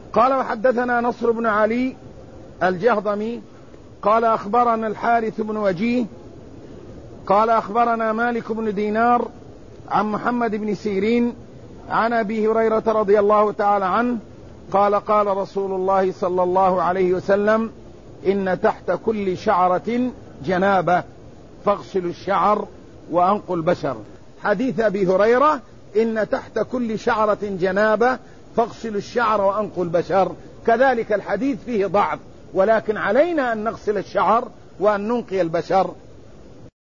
قال وحدثنا نصر بن علي الجهضمي قال أخبرنا الحارث بن وجيه قال أخبرنا مالك بن دينار عن محمد بن سيرين عن أبي هريرة رضي الله تعالى عنه قال قال رسول الله صلى الله عليه وسلم إن تحت كل شعرة جنابة فاغسلوا الشعر وأنقوا البشر. حديث أبي هريرة إن تحت كل شعرة جنابة فاغسلوا الشعر وأنقوا البشر، كذلك الحديث فيه ضعف، ولكن علينا أن نغسل الشعر وأن ننقي البشر